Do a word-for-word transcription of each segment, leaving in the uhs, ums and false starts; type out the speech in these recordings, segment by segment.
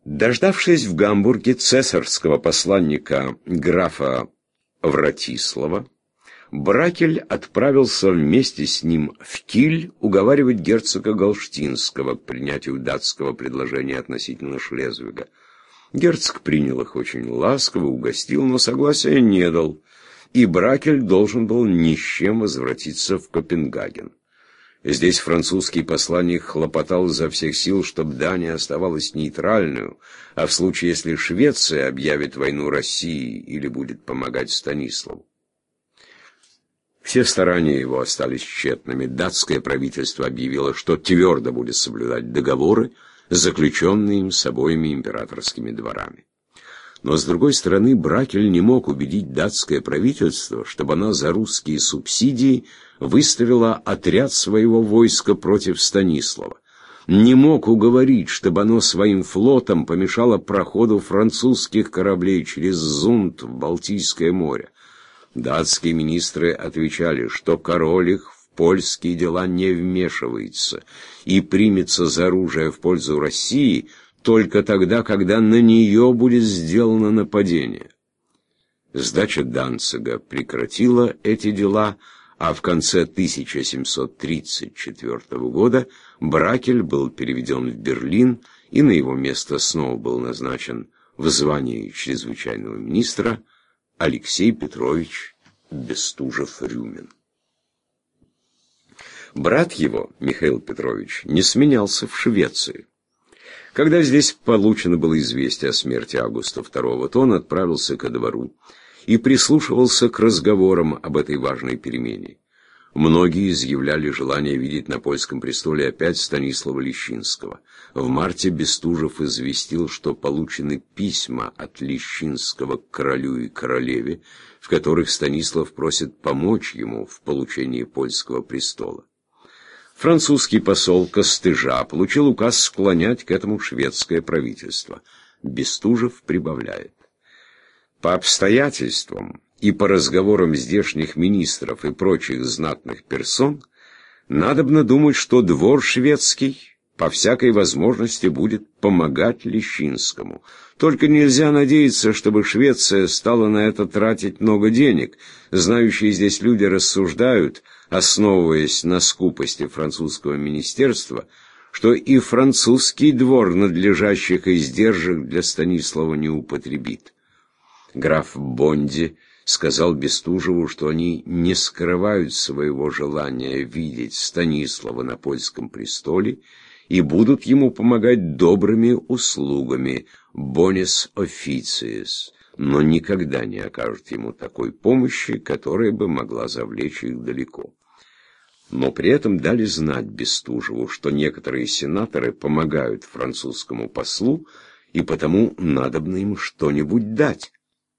Дождавшись в Гамбурге цесарского посланника графа Вратислава, Бракель отправился вместе с ним в Киль уговаривать герцога Галштинского к принятию датского предложения относительно Шлезвига. Герцог принял их очень ласково, угостил, но согласия не дал, и Бракель должен был ни с чем возвратиться в Копенгаген. Здесь французский посланник хлопотал изо всех сил, чтобы Дания оставалась нейтральную, а в случае, если Швеция объявит войну России или будет помогать Станиславу. Все старания его остались тщетными. Датское правительство объявило, что твердо будет соблюдать договоры, заключенные им с обоими императорскими дворами. Но, с другой стороны, Бракель не мог убедить датское правительство, чтобы оно за русские субсидии выставило отряд своего войска против Станислава. Не мог уговорить, чтобы оно своим флотом помешало проходу французских кораблей через Зунд в Балтийское море. Датские министры отвечали, что король их в польские дела не вмешивается и примется за оружие в пользу России только тогда, когда на нее будет сделано нападение. Сдача Данцига прекратила эти дела, а в конце тысяча семьсот тридцать четвёртого года Бракель был переведен в Берлин, и на его место снова был назначен в звании чрезвычайного министра Алексей Петрович Бестужев-Рюмин. Брат его, Михаил Петрович, не сменялся в Швеции. Когда здесь получено было известие о смерти Августа второго, то он отправился ко двору и прислушивался к разговорам об этой важной перемене. Многие изъявляли желание видеть на польском престоле опять Станислава Лещинского. В марте Бестужев известил, что получены письма от Лещинского к королю и королеве, в которых Станислав просит помочь ему в получении польского престола. Французский посол Костыжа получил указ склонять к этому шведское правительство. Бестужев прибавляет: по обстоятельствам и по разговорам здешних министров и прочих знатных персон, надобно думать, что двор шведский по всякой возможности будет помогать Лещинскому. Только нельзя надеяться, чтобы Швеция стала на это тратить много денег. Знающие здесь люди рассуждают, основываясь на скупости французского министерства, что и французский двор надлежащих издержек для Станислава не употребит. Граф Бонди сказал Бестужеву, что они не скрывают своего желания видеть Станислава на польском престоле и будут ему помогать добрыми услугами, bonis officiis, но никогда не окажут ему такой помощи, которая бы могла завлечь их далеко. Но при этом дали знать Бестужеву, что некоторые сенаторы помогают французскому послу, и потому надобно им что-нибудь дать.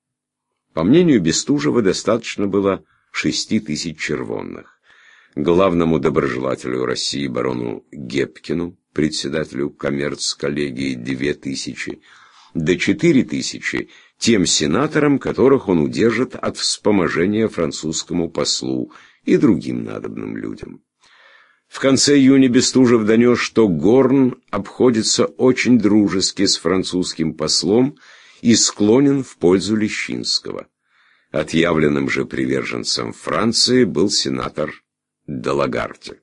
По мнению Бестужева, достаточно было шести тысяч червонных. Главному доброжелателю России барону Гепкину, председателю коммерц-коллегии, две тысячи, до четыре тысячи тем сенаторам, которых он удержит от вспоможения французскому послу и другим надобным людям. В конце июня Бестужев донес, что Горн обходится очень дружески с французским послом и склонен в пользу Лещинского. Отъявленным же приверженцем Франции был сенатор де Лагарте.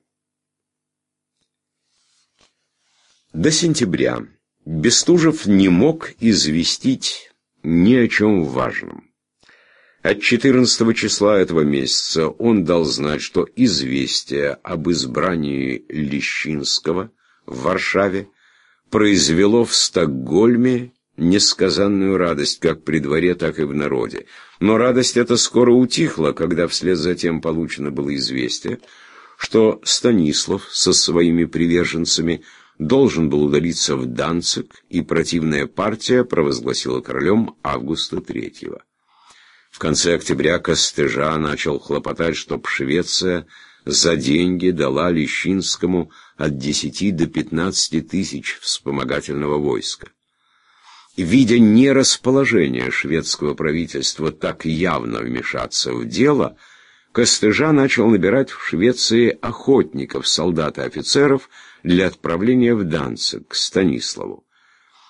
До сентября Бестужев не мог известить ни о чем важном. От четырнадцатого числа этого месяца он дал знать, что известие об избрании Лещинского в Варшаве произвело в Стокгольме несказанную радость как при дворе, так и в народе. Но радость эта скоро утихла, когда вслед за тем получено было известие, что Станислав со своими приверженцами должен был удалиться в Данциг, и противная партия провозгласила королем Августа третьего. В конце октября Костыжа начал хлопотать, чтоб Швеция за деньги дала Лещинскому от десяти до пятнадцати тысяч вспомогательного войска. Видя нерасположение шведского правительства так явно вмешаться в дело, Костыжа начал набирать в Швеции охотников, солдат и офицеров для отправления в Данциг к Станиславу.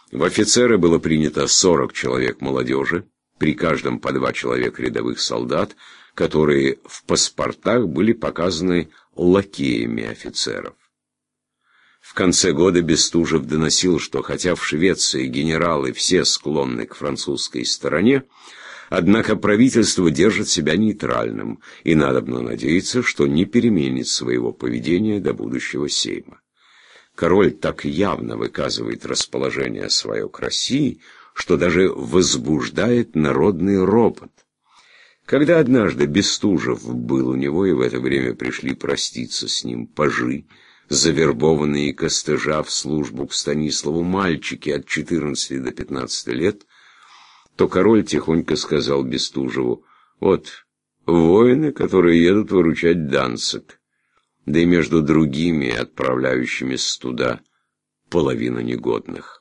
В офицеры было принято сорок человек молодежи, при каждом по два человека рядовых солдат, которые в паспортах были показаны лакеями офицеров. В конце года Бестужев доносил, что хотя в Швеции генералы все склонны к французской стороне, однако правительство держит себя нейтральным, и надобно надеяться, что не переменит своего поведения до будущего сейма. Король так явно выказывает расположение свое к России, что даже возбуждает народный ропот. Когда однажды Бестужев был у него, и в это время пришли проститься с ним пажи, завербованные костыжа в службу к Станиславу мальчики от четырнадцати до пятнадцати лет, то король тихонько сказал Бестужеву: «Вот воины, которые едут выручать Данциг, да и между другими, отправляющимися туда, половина негодных».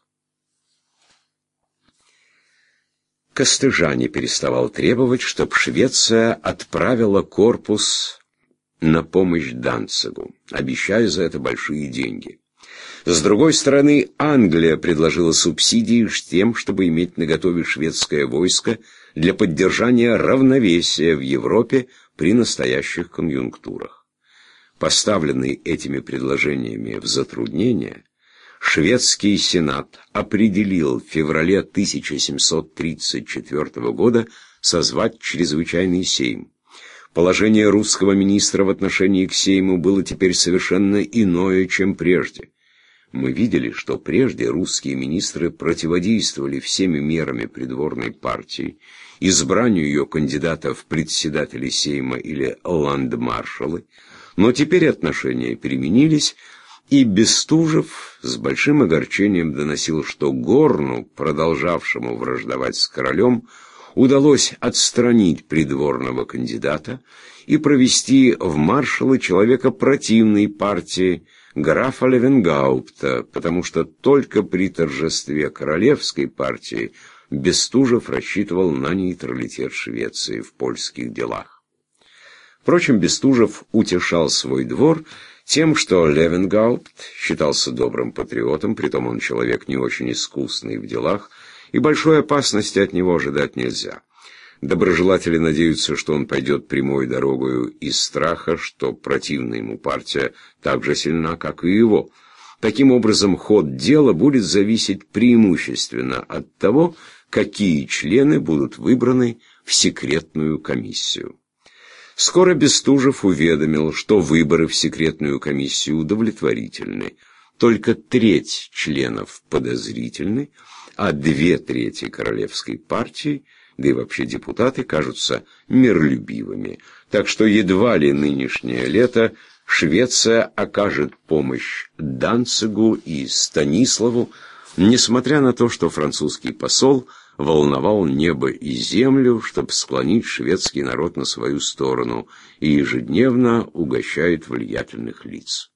Костыжа не переставал требовать, чтоб Швеция отправила корпус на помощь Данцигу, обещая за это большие деньги. С другой стороны, Англия предложила субсидии с тем, чтобы иметь наготове шведское войско для поддержания равновесия в Европе при настоящих конъюнктурах. Поставленный этими предложениями в затруднение, шведский сенат определил в феврале тысяча семьсот тридцать четвёртого года созвать чрезвычайный сейм. Положение русского министра в отношении к сейму было теперь совершенно иное, чем прежде. Мы видели, что прежде русские министры противодействовали всеми мерами придворной партии, избранию ее кандидатов в председатели сейма или ландмаршалы, но теперь отношения переменились, и Бестужев с большим огорчением доносил, что Горну, продолжавшему враждовать с королем, удалось отстранить придворного кандидата и провести в маршалы человека противной партии, графа Левенгаупта, потому что только при торжестве королевской партии Бестужев рассчитывал на нейтралитет Швеции в польских делах. Впрочем, Бестужев утешал свой двор тем, что Левенгаупт считался добрым патриотом, притом он человек не очень искусный в делах, и большой опасности от него ожидать нельзя. Доброжелатели надеются, что он пойдет прямой дорогою из страха, что противная ему партия так же сильна, как и его. Таким образом, ход дела будет зависеть преимущественно от того, какие члены будут выбраны в секретную комиссию. Скоро Бестужев уведомил, что выборы в секретную комиссию удовлетворительны. Только треть членов подозрительны, а две трети королевской партии, да и вообще депутаты, кажутся миролюбивыми. Так что едва ли нынешнее лето Швеция окажет помощь Данцигу и Станиславу, несмотря на то, что французский посол волновал небо и землю, чтобы склонить шведский народ на свою сторону, и ежедневно угощает влиятельных лиц.